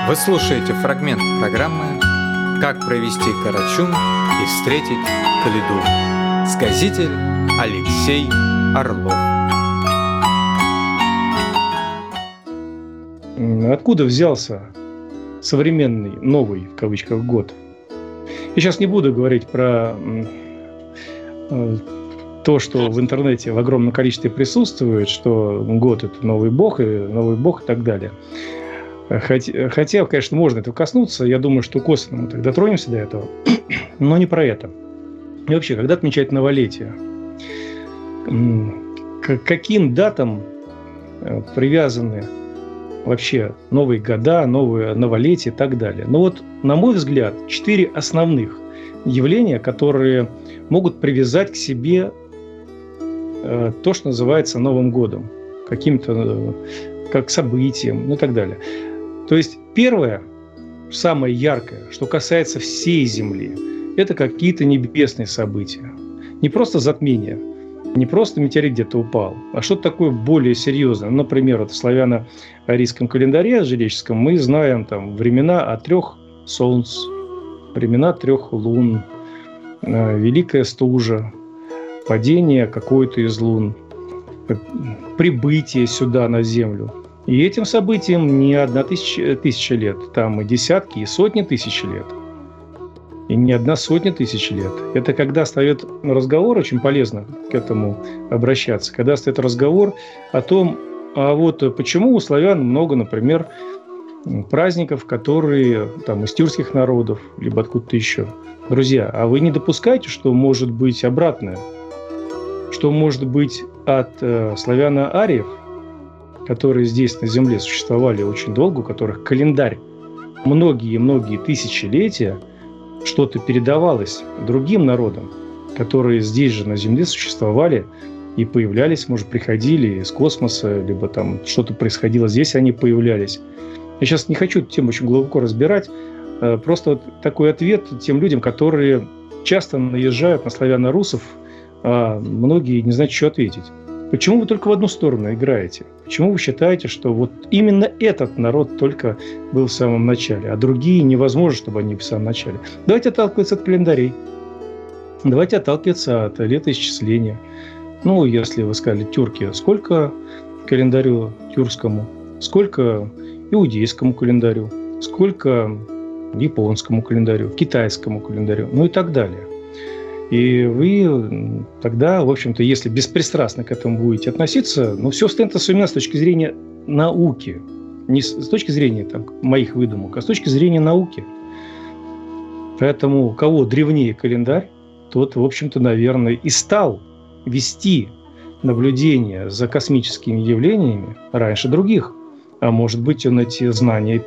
Вы слушаете фрагмент программы «Как провести Карачун и встретить Коляду». Сказитель Алексей Орлов. Откуда взялся современный, новый, в кавычках, год? Я сейчас не буду говорить про то, что в интернете в огромном количестве присутствует, что год – это новый бог и так далее. Хотя, конечно, можно этого коснуться. Я думаю, что косвенно мы так дотронемся до этого. Но не про это. И вообще, когда отмечать новолетие? К каким датам привязаны вообще новые года, новые новолетия и так далее? Ну вот, на мой взгляд, 4 основных явления, которые могут привязать к себе то, что называется Новым годом, каким-то как событием, ну и так далее. То есть первое, самое яркое, что касается всей Земли, это какие-то небесные события. Не просто затмение, не просто метеорит где-то упал, а что-то такое более серьезное. Например, вот в славяно-арийском календаре жреческом мы знаем там времена от 3 солнц, времена 3 лун, великая стужа, падение какой-то из лун, прибытие сюда на Землю. И этим событиям не 1000 лет, там и десятки, и сотни тысяч лет. И не 100 000 лет. Это когда встает разговор, очень полезно к этому обращаться, когда встает разговор о том, а вот почему у славян много, например, праздников, которые там из тюркских народов, либо откуда-то еще. Друзья, а вы не допускаете, что может быть обратное? Что может быть от славяно-ариев, которые здесь на Земле существовали очень долго, у которых календарь многие-многие тысячелетия, что-то передавалось другим народам, которые здесь же на Земле существовали и появлялись, может, приходили из космоса, либо там что-то происходило здесь, они появлялись. Я сейчас не хочу эту тему очень глубоко разбирать, просто вот такой ответ тем людям, которые часто наезжают на славяно-русов, а многие не знают, что ответить. Почему вы только в одну сторону играете? Почему вы считаете, что вот именно этот народ только был в самом начале, а другие невозможно, чтобы они были в самом начале? Давайте отталкиваться от календарей. Давайте отталкиваться от летоисчисления. Ну, если вы сказали тюрки, сколько календарю тюркскому, сколько иудейскому календарю, сколько японскому календарю, китайскому календарю, ну и так далее. И вы тогда, в общем-то, если беспристрастно к этому будете относиться, ну, все станет особенно с точки зрения науки. Не с точки зрения там, моих выдумок, а с точки зрения науки. Поэтому у кого древнее календарь, тот, в общем-то, наверное, и стал вести наблюдение за космическими явлениями раньше других. А может быть, он эти знания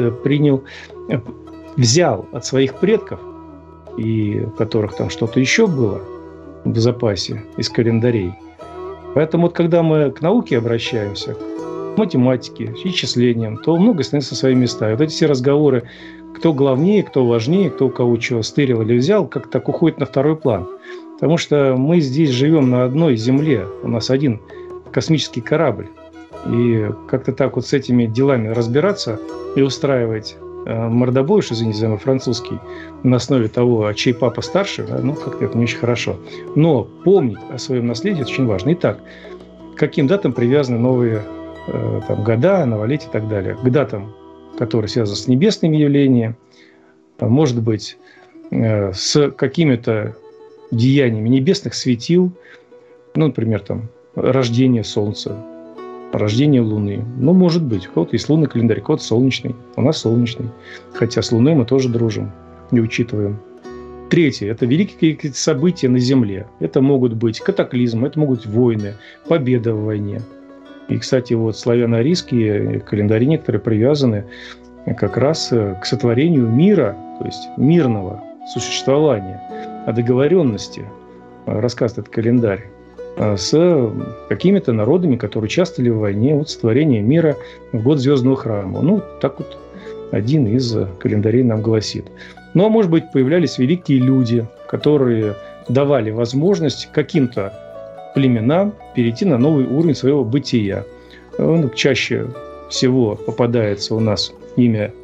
взял от своих предков, и в которых там что-то еще было в запасе из календарей. Поэтому вот когда мы к науке обращаемся, к математике, к исчислениям, то многое становится на свои места. И вот эти все разговоры, кто главнее, кто важнее, кто у кого чего стырил или взял, как-то так уходит на второй план. Потому что мы здесь живем на одной земле, у нас один космический корабль. И как-то так вот с этими делами разбираться и устраивать мордобой, что, извините за мой французский, на основе того, чей папа старше, ну, как-то это не очень хорошо. Но помнить о своем наследии – это очень важно. Итак, к каким датам привязаны новые там, года, новолетия и так далее? К датам, которые связаны с небесными явлениями, может быть, с какими-то деяниями небесных светил, ну, например, там, рождение Солнца, рождение Луны. Ну, может быть. У кого-то есть лунный календарь, у кого-то солнечный. У нас солнечный. Хотя с Луной мы тоже дружим и учитываем. Третье. Это великие события на Земле. Это могут быть катаклизмы, это могут быть войны, победа в войне. И, кстати, вот славяно-арийские календари некоторые привязаны как раз к сотворению мира, то есть мирного существования, о договоренности, рассказывает этот календарь, с какими-то народами, которые участвовали в войне, вот сотворение мира в год Звездного храма. Ну, так вот один из календарей нам гласит. Ну, а может быть, появлялись великие люди, которые давали возможность каким-то племенам перейти на новый уровень своего бытия. Чаще всего попадается у нас имя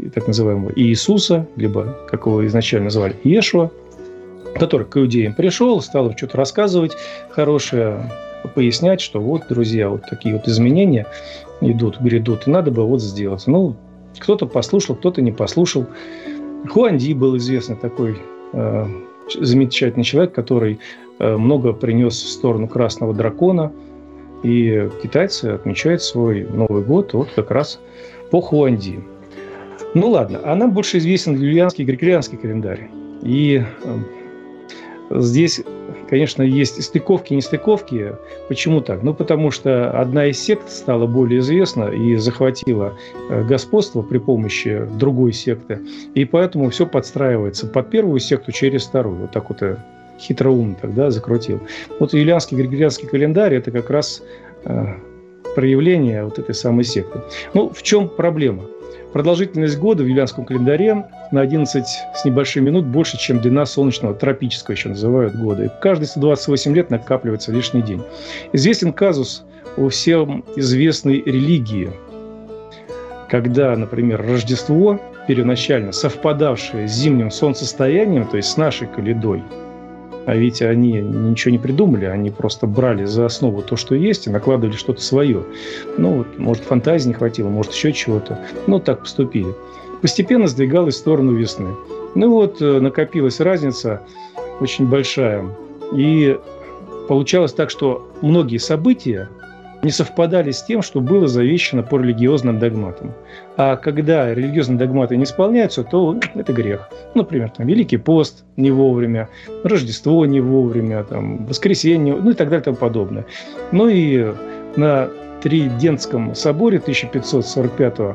так называемого Иисуса, либо, как его изначально называли, Иешуа, который к иудеям пришел, стал им что-то рассказывать хорошее, пояснять, что вот, друзья, вот такие вот изменения грядут, и надо бы вот сделать. Ну, кто-то послушал, кто-то не послушал. Хуанди был известный такой замечательный человек, который много принес в сторону Красного Дракона. И китайцы отмечают свой Новый год вот как раз по Хуанди. Ну ладно, а нам больше известен юлианский и григорианский календарь. И здесь, конечно, есть стыковки и нестыковки. Почему так? Ну, потому что одна из сект стала более известна и захватила господство при помощи другой секты. И поэтому все подстраивается под первую секту через вторую. Вот так вот хитроумно тогда закрутил. Вот юлианский и григорианский календарь – это как раз проявление вот этой самой секты. Ну, в чем проблема? Продолжительность года в юлианском календаре на 11 с небольшим минут больше, чем длина солнечного, тропического еще называют года. И каждые 128 лет накапливается лишний день. Известен казус у всем известной религии, когда, например, Рождество, первоначально совпадавшее с зимним солнцестоянием, то есть с нашей каледой, а ведь они ничего не придумали, они просто брали за основу то, что есть, и накладывали что-то свое. Ну, вот, может, фантазии не хватило, может, еще чего-то. Ну, так поступили. Постепенно сдвигалась в сторону весны. Ну, вот, накопилась разница очень большая. И получалось так, что многие события не совпадали с тем, что было завещано по религиозным догматам. А когда религиозные догматы не исполняются, то это грех. Например, там, Великий пост не вовремя, Рождество не вовремя, там, воскресенье, ну и так далее и тому подобное. Ну и на Тридентском соборе 1545 по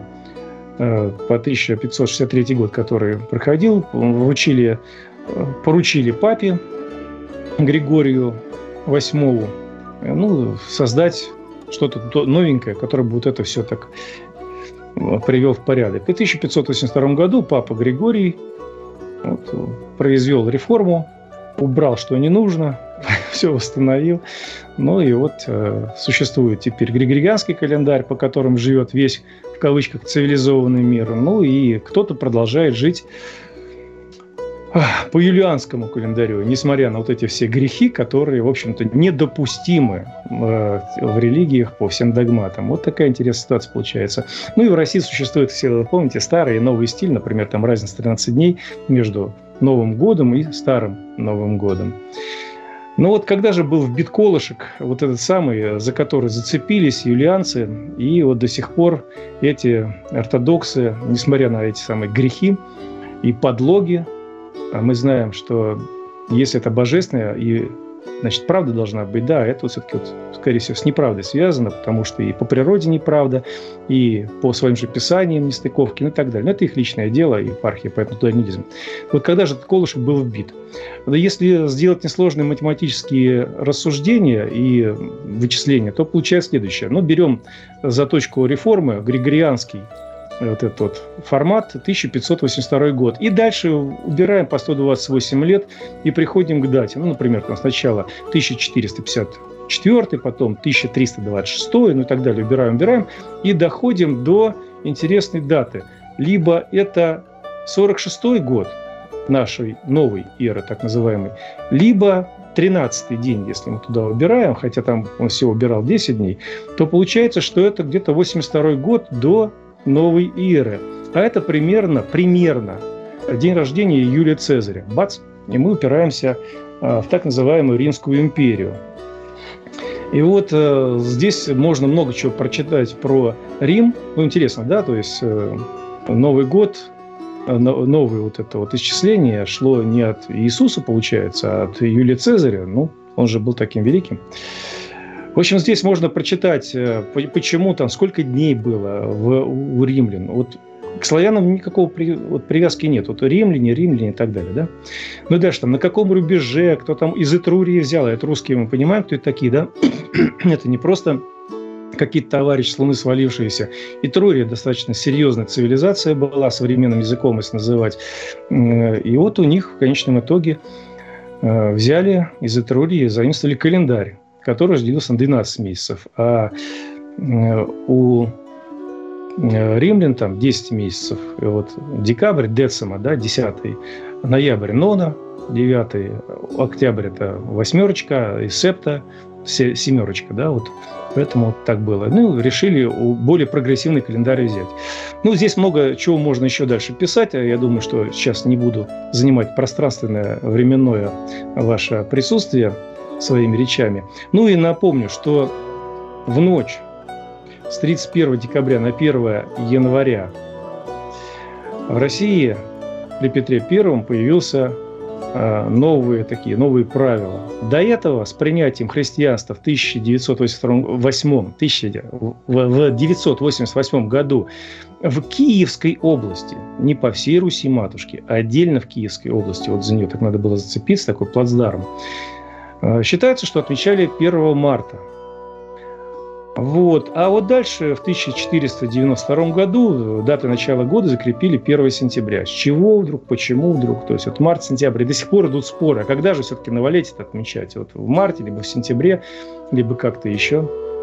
1563 год, который проходил, поручили папе Григорию VIII создать что-то новенькое, которое бы вот это все так привел в порядок. И в 1582 году папа Григорий произвел реформу, убрал, что не нужно, все восстановил. Ну и вот существует теперь григорианский календарь, по которому живет весь, в кавычках, цивилизованный мир. Ну и кто-то продолжает жить по юлианскому календарю, несмотря на вот эти все грехи, которые, в общем-то, недопустимы в религиях по всем догматам. Вот такая интересная ситуация получается. Ну и в России существует, все вы помните, старый и новый стиль, например, там разница 13 дней между Новым годом и Старым Новым годом. Но вот когда же был вбит колышек, вот этот самый, за который зацепились юлианцы, и вот до сих пор эти ортодоксы, несмотря на эти самые грехи и подлоги, мы знаем, что если это божественное, и, значит, правда должна быть, да, это все-таки, скорее всего, с неправдой связано, потому что и по природе неправда, и по своим же писаниям нестыковки, ну и так далее. Но это их личное дело, епархия, поэтому туда не лезем. Вот когда же этот колышек был вбит? Если сделать несложные математические рассуждения и вычисления, то получается следующее. Ну, берем за точку реформы григорианский вот этот вот формат 1582 год. И дальше убираем по 128 лет и приходим к дате. Ну, например, там сначала 1454, потом 1326, ну и так далее. Убираем. И доходим до интересной даты. Либо это 46-й год нашей новой эры, так называемой, либо 13-й день, если мы туда убираем, хотя там он всего убирал 10 дней, то получается, что это где-то 82-й год до новой эры. А это примерно день рождения Юлия Цезаря. Бац! И мы упираемся в так называемую Римскую империю. И вот здесь можно много чего прочитать про Рим. Ну, интересно, да? То есть Новый год, новое вот это вот исчисление шло не от Иисуса, получается, а от Юлия Цезаря. Ну, он же был таким великим. В общем, здесь можно прочитать, почему там, сколько дней было у римлян. Вот к славянам никакого привязки нет. Вот римляне и так далее. Да? Ну и дальше, там, на каком рубеже, кто там из Этрурии взял. Это русские, мы понимаем, кто это такие, да? Это не просто какие-то товарищи с Луны свалившиеся. Этрурия достаточно серьезная цивилизация была, современным языком если называть. И вот у них в конечном итоге взяли из Этрурии, заимствовали календарь, который длился на 12 месяцев. А у римлян там 10 месяцев. И вот декабрь, децема, да, 10, ноябрь, нона, 9, октябрь – это восьмерочка, и септа – семерочка, да, вот. Поэтому вот так было. Ну, решили более прогрессивный календарь взять. Ну, здесь много чего можно еще дальше писать. Я думаю, что сейчас не буду занимать пространственное, временное ваше присутствие своими речами. Ну, и напомню, что в ночь с 31 декабря на 1 января в России при Петре I появился новые правила. До этого с принятием христианства в 988 году в Киевской области, не по всей Руси матушки, а отдельно в Киевской области, вот за нее так надо было зацепиться, такой плацдарм, считается, что отмечали 1 марта. Вот. А вот дальше, в 1492 году, даты начала года закрепили 1 сентября. С чего вдруг, почему вдруг? То есть, вот март-сентябрь. И до сих пор идут споры. А когда же все-таки новолетие отмечать? Вот в марте, либо в сентябре, либо как-то еще.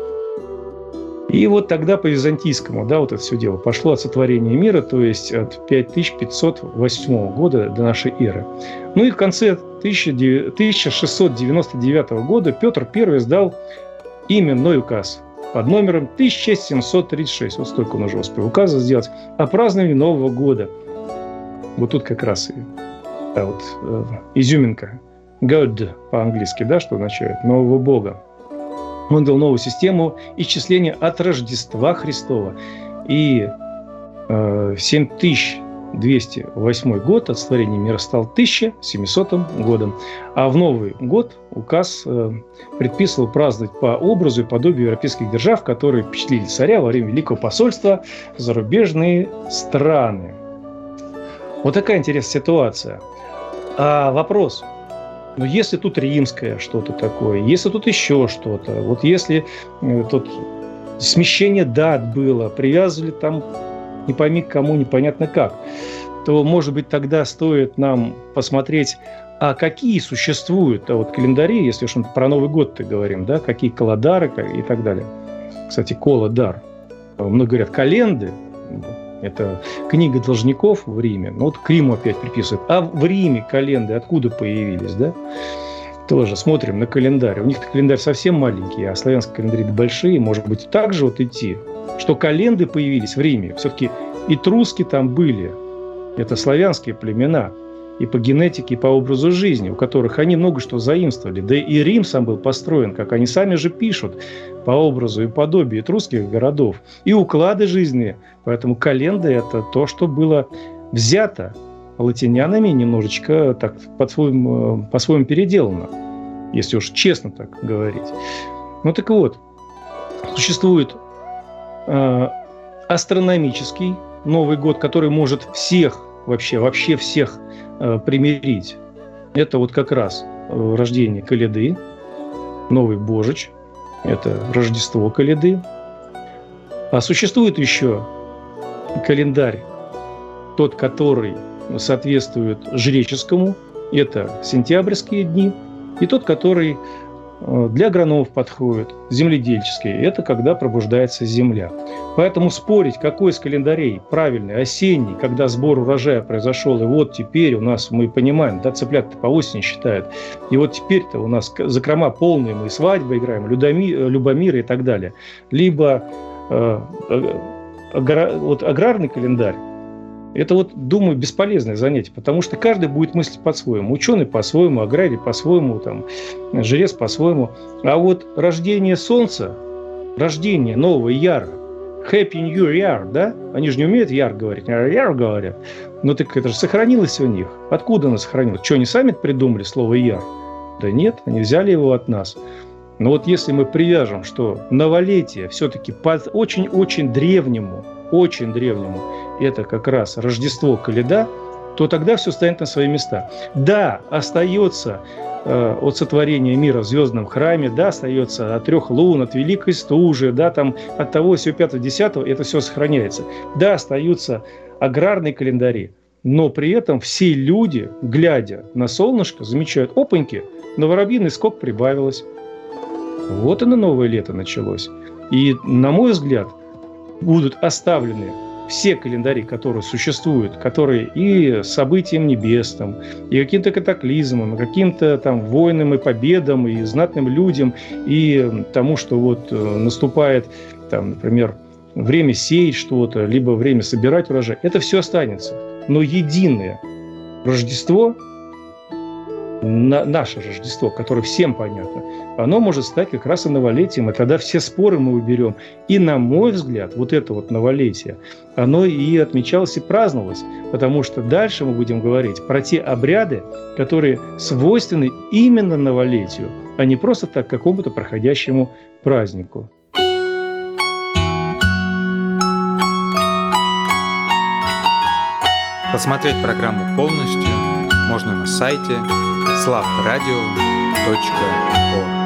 И вот тогда по византийскому, да, вот это все дело пошло от сотворения мира, то есть от 5508 года до нашей эры. Ну и в конце 1699 года Петр I издал именной указ под номером 1736. Вот столько он уже успел указа сделать о праздновании Нового года. Вот тут как раз и изюминка. God по-английски, да, что означает нового Бога. Он дал новую систему исчисления от Рождества Христова. И 7208 год от сотворения мира стал 1700 годом. А в Новый год указ предписывал праздновать по образу и подобию европейских держав, которые впечатлили царя во время Великого посольства в зарубежные страны. Вот такая интересная ситуация. А вопрос: но если тут римское что-то такое, если тут еще что-то, вот если тут смещение дат было, привязывали там не пойми к кому, непонятно как, то, может быть, тогда стоит нам посмотреть, а какие существуют календари, если уж про Новый год-то говорим, да, какие колодары и так далее. Кстати, колодар. Многие говорят, календы. Это книга должников в Риме. Ну, вот к Риму опять приписывают. А в Риме календы откуда появились, да? Тоже смотрим на календарь. У них календарь совсем маленький, а славянские календари большие. Может быть, так же вот идти, что календы появились в Риме. Все-таки этруски там были. Это славянские племена. И по генетике, и по образу жизни, у которых они много что заимствовали. Да и Рим сам был построен, как они сами же пишут, по образу и подобию этрусских городов. И уклады жизни. Поэтому календы – это то, что было взято латинянами, немножечко так по-своему переделано, если уж честно так говорить. Ну так вот, существует астрономический Новый год, который может всех, вообще всех примирить. Это вот как раз рождение Коляды, Новый Божич, это Рождество Коляды. А существует еще календарь, тот, который соответствует жреческому, это сентябрьские дни, и тот, который для агрономов подходит, земледельческий, это когда пробуждается земля. Поэтому спорить, какой из календарей правильный, осенний, когда сбор урожая произошел, и вот теперь у нас, мы понимаем, да, цыплят-то по осени считают, и вот теперь-то у нас закрома полные, мы свадьбы играем, Любомиры и так далее. Либо аграрный календарь, это вот, думаю, бесполезное занятие, потому что каждый будет мыслить по-своему. Ученый по-своему, аграрий по-своему, там, жрец по-своему. А вот рождение солнца, рождение нового яра, Happy New Year, да? Они же не умеют яр говорить, а яр говорят. Но так это же сохранилось у них. Откуда оно сохранилось? Что, они сами придумали слово яр? Да нет, они взяли его от нас. Но вот если мы привяжем, что новолетие все-таки по очень-очень древнему, это как раз Рождество Коляда, то тогда все станет на свои места. Да, остается от сотворения мира в звездном храме, да, остается от 3 лун, от великой стужи, да, там от того, всего 5-10, это все сохраняется. Да, остаются аграрные календари, но при этом все люди, глядя на солнышко, замечают, опаньки, на воробьиный скок прибавилось. Вот и на новое лето началось. И, на мой взгляд, будут оставлены все календари, которые существуют, которые и событиям небесным, и каким-то катаклизмам, и каким-то там войнам и победам, и знатным людям, и тому, что вот наступает, там, например, время сеять что-то, либо время собирать урожай, это все останется. Но единое Рождество, наше Рождество, которое всем понятно, оно может стать как раз и новолетием, и тогда все споры мы уберем. И, на мой взгляд, вот это вот новолетие, оно и отмечалось, и праздновалось, потому что дальше мы будем говорить про те обряды, которые свойственны именно новолетию, а не просто так какому-то проходящему празднику. Посмотреть программу полностью можно на сайте slavradio.org.